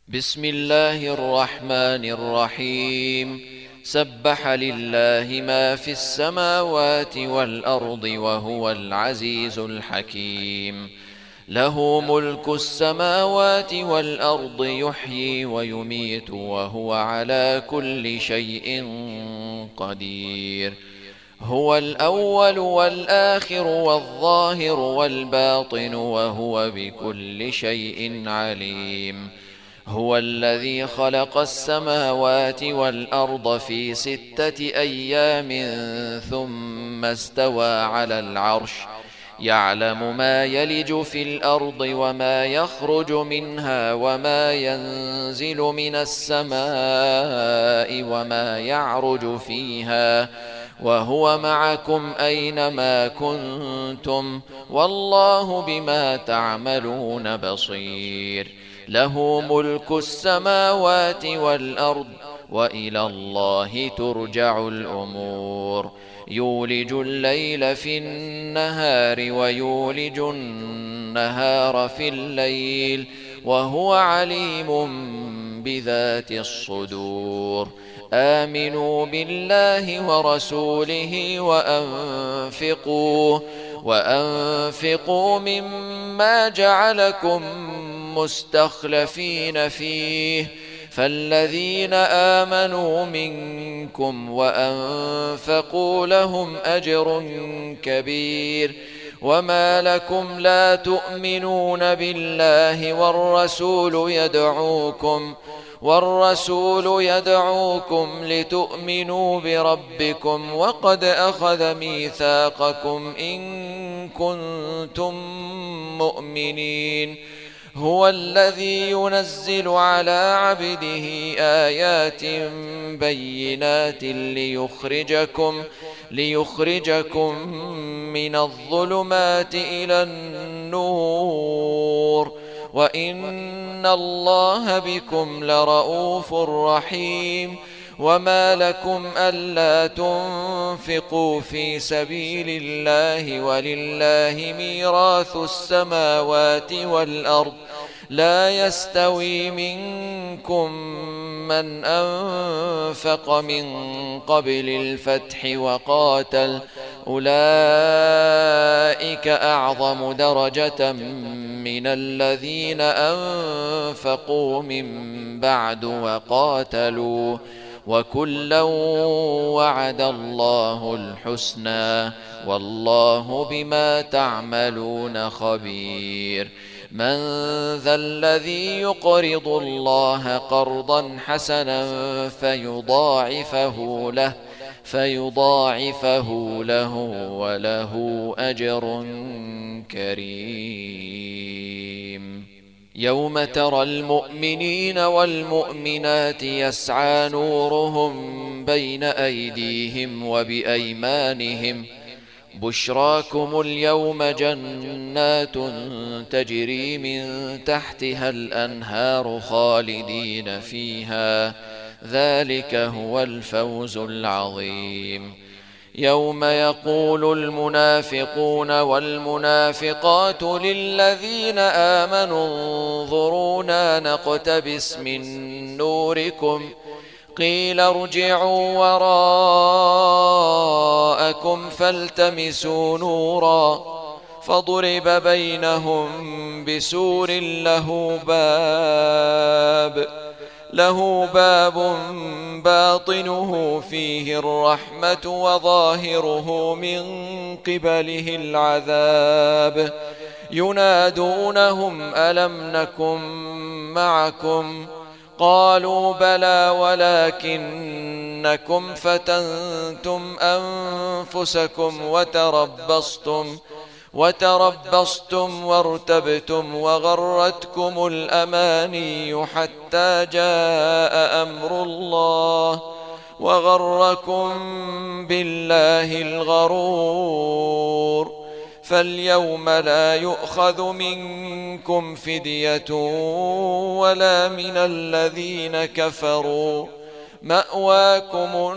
بسم الله الرحمن الرحيم. سبح لله ما في السماوات والأرض وهو العزيز الحكيم. له ملك السماوات والأرض يحيي ويميت وهو على كل شيء قدير. هو الأول والآخر والظاهر والباطن وهو بكل شيء عليم. هو الذي خلق السماوات والأرض في 6 أيام ثم استوى على العرش، يعلم ما يلج في الأرض وما يخرج منها وما ينزل من السماء وما يعرج فيها، وهو معكم أينما كنتم والله بما تعملون بصير. له ملك السماوات والأرض وإلى الله ترجع الأمور. يولج الليل في النهار ويولج النهار في الليل وهو عليم بذات الصدور. آمنوا بالله ورسوله وأنفقوا مما جعلكم مستخلفين فيه، فالذين آمنوا منكم وأنفقوا لهم أجر كبير. وما لكم لا تؤمنون بالله والرسول يدعوكم لتؤمنوا بربكم وقد أخذ ميثاقكم إن كنتم مؤمنين. هو الذي ينزل على عبده آيات بينات ليخرجكم من الظلمات إلى النور، وإن الله بكم لرؤوف رحيم. وما لكم ألا تنفقوا في سبيل الله ولله ميراث السماوات والأرض، لا يستوي منكم من أنفق من قبل الفتح وقاتل، أولئك أعظم درجة من الذين أنفقوا من بعد وقاتلوا، وكلا وعد الله الحسنى والله بما تعملون خبير. من ذا الذي يقرض الله قرضا حسنا فيضاعفه له وله أجر كريم. يوم ترى المؤمنين والمؤمنات يسعى نورهم بين أيديهم وبأيمانهم، بشراكم اليوم جنات تجري من تحتها الأنهار خالدين فيها، ذلك هو الفوز العظيم. يوم يقول المنافقون والمنافقات للذين آمنوا انظرونا نقتبس من نوركم، قيل ارجعوا وراءكم فالتمسوا نورا، فضرب بينهم بسور له باب باطنه فيه الرحمة وظاهره من قبله العذاب. ينادونهم ألم نكن معكم؟ قالوا بلى ولكنكم فتنتم أنفسكم وتربصتم وارتبتم وغرتكم الأماني حتى جاء أمر الله وغركم بالله الغرور. فاليوم لا يؤخذ منكم فدية ولا من الذين كفروا، مأواكم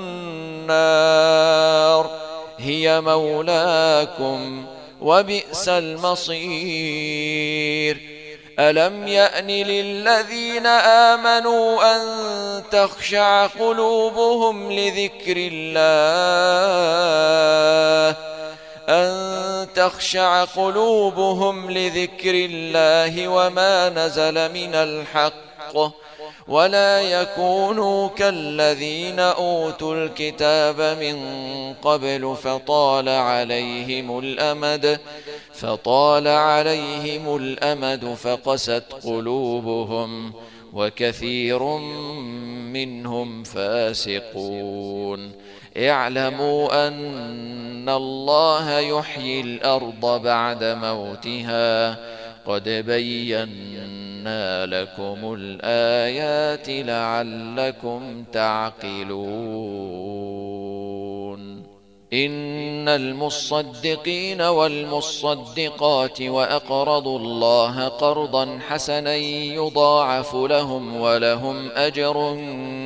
النار هي مولاكم وبئس المصير. ألم يأن للذين آمنوا تخشع قلوبهم لذكر الله وما نزل من الحق ولا يكونوا كالذين أوتوا الكتاب من قبل فطال عليهم الأمد فقست قلوبهم وكثير منهم فاسقون. اعلموا أن الله يحيي الأرض بعد موتها قد بينا لكم الآيات لعلكم تعقلون. إن المصدقين والمصدقات وأقرضوا الله قرضا حسنا يضاعف لهم ولهم أجر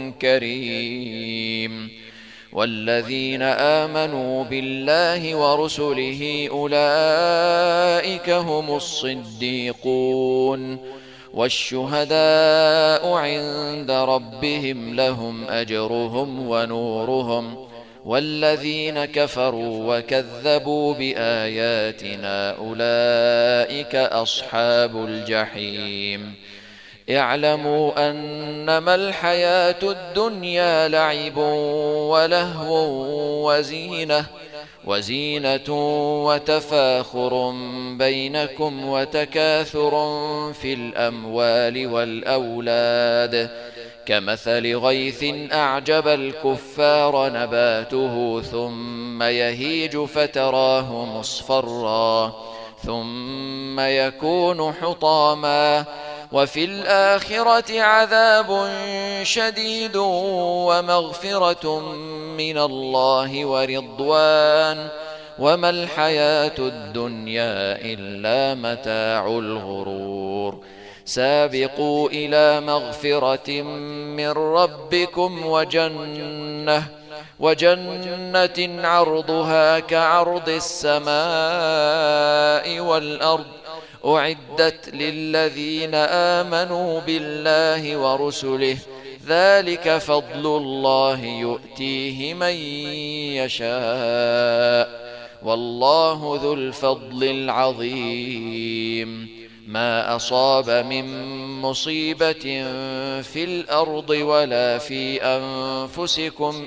كريم. والذين آمنوا بالله ورسله أولئك هم الصديقون والشهداء عند ربهم لهم أجرهم ونورهم. والذين كفروا وكذبوا بآياتنا أولئك أصحاب الجحيم. اعلموا أنما الحياة الدنيا لعب ولهو وزينة وتفاخر بينكم وتكاثر في الأموال والأولاد كمثل غيث أعجب الكفار نباته ثم يهيج فتراه مصفرا ثم يكون حطاما وفي الآخرة عذاب شديد ومغفرة من الله ورضوان وما الحياة الدنيا إلا متاع الغرور. سابقوا إلى مغفرة من ربكم وجنة عرضها كعرض السماء والأرض أعدت للذين آمنوا بالله ورسله ذلك فضل الله يؤتيه من يشاء والله ذو الفضل العظيم. ما أصاب من مصيبة في الأرض ولا في أنفسكم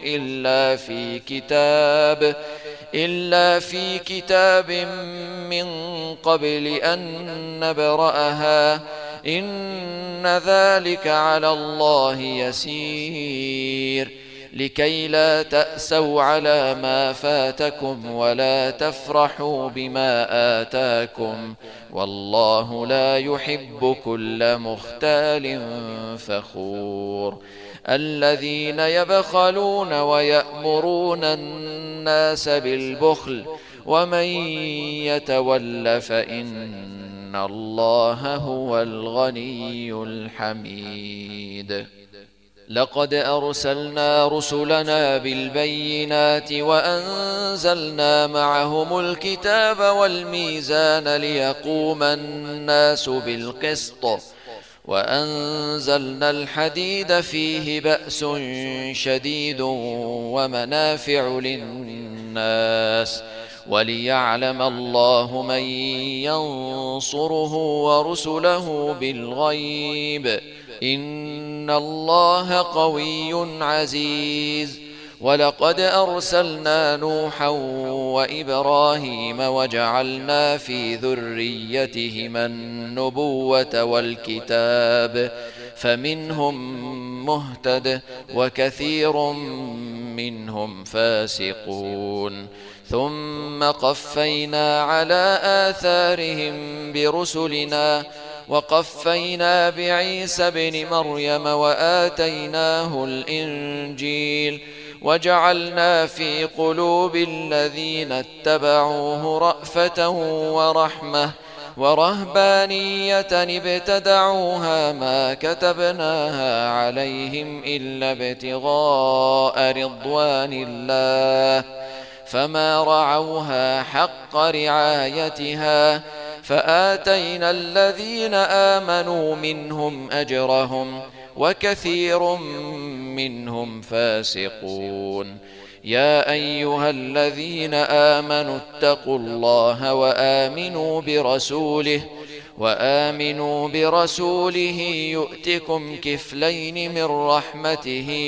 إلا في كتاب من قبل أن نبرأها إن ذلك على الله يسير. لكي لا تأسوا على ما فاتكم ولا تفرحوا بما آتاكم والله لا يحب كل مختال فخور. الذين يبخلون ويأمرون الناس بالبخل ومن يتول فإن الله هو الغني الحميد. لقد أرسلنا رسلنا بالبينات وأنزلنا معهم الكتاب والميزان ليقوم الناس بالقسط وأنزلنا الحديد فيه بأس شديد ومنافع للناس وليعلم الله من ينصره ورسله بالغيب إن الله قوي عزيز. ولقد أرسلنا نوحا وإبراهيم وجعلنا في ذريتهما النبوة والكتاب فمنهم مهتد وكثير منهم فاسقون. ثم قفينا على آثارهم برسلنا وقفينا بعيسى ابن مريم وآتيناه الإنجيل وجعلنا في قلوب الذين اتبعوه رأفة ورحمة ورهبانية ابتدعوها ما كتبناها عليهم إلا ابتغاء رضوان الله فما رعوها حق رعايتها فآتينا الذين آمنوا منهم أجرهم وكثير منهم فاسقون. يا أيها الذين آمنوا اتقوا الله وآمنوا برسوله يؤتكم كفلين من رحمته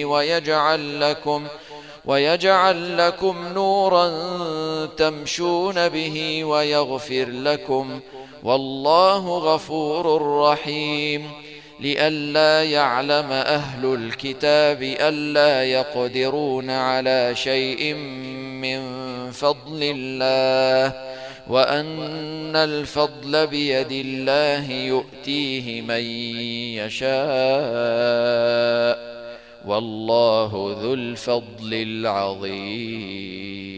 ويجعل لكم نورا تمشون به ويغفر لكم، والله غفور رحيم. لئلا يعلم أهل الكتاب ألا يقدرون على شيء من فضل الله، وأن الفضل بيد الله يؤتيه من يشاء، والله ذو الفضل العظيم.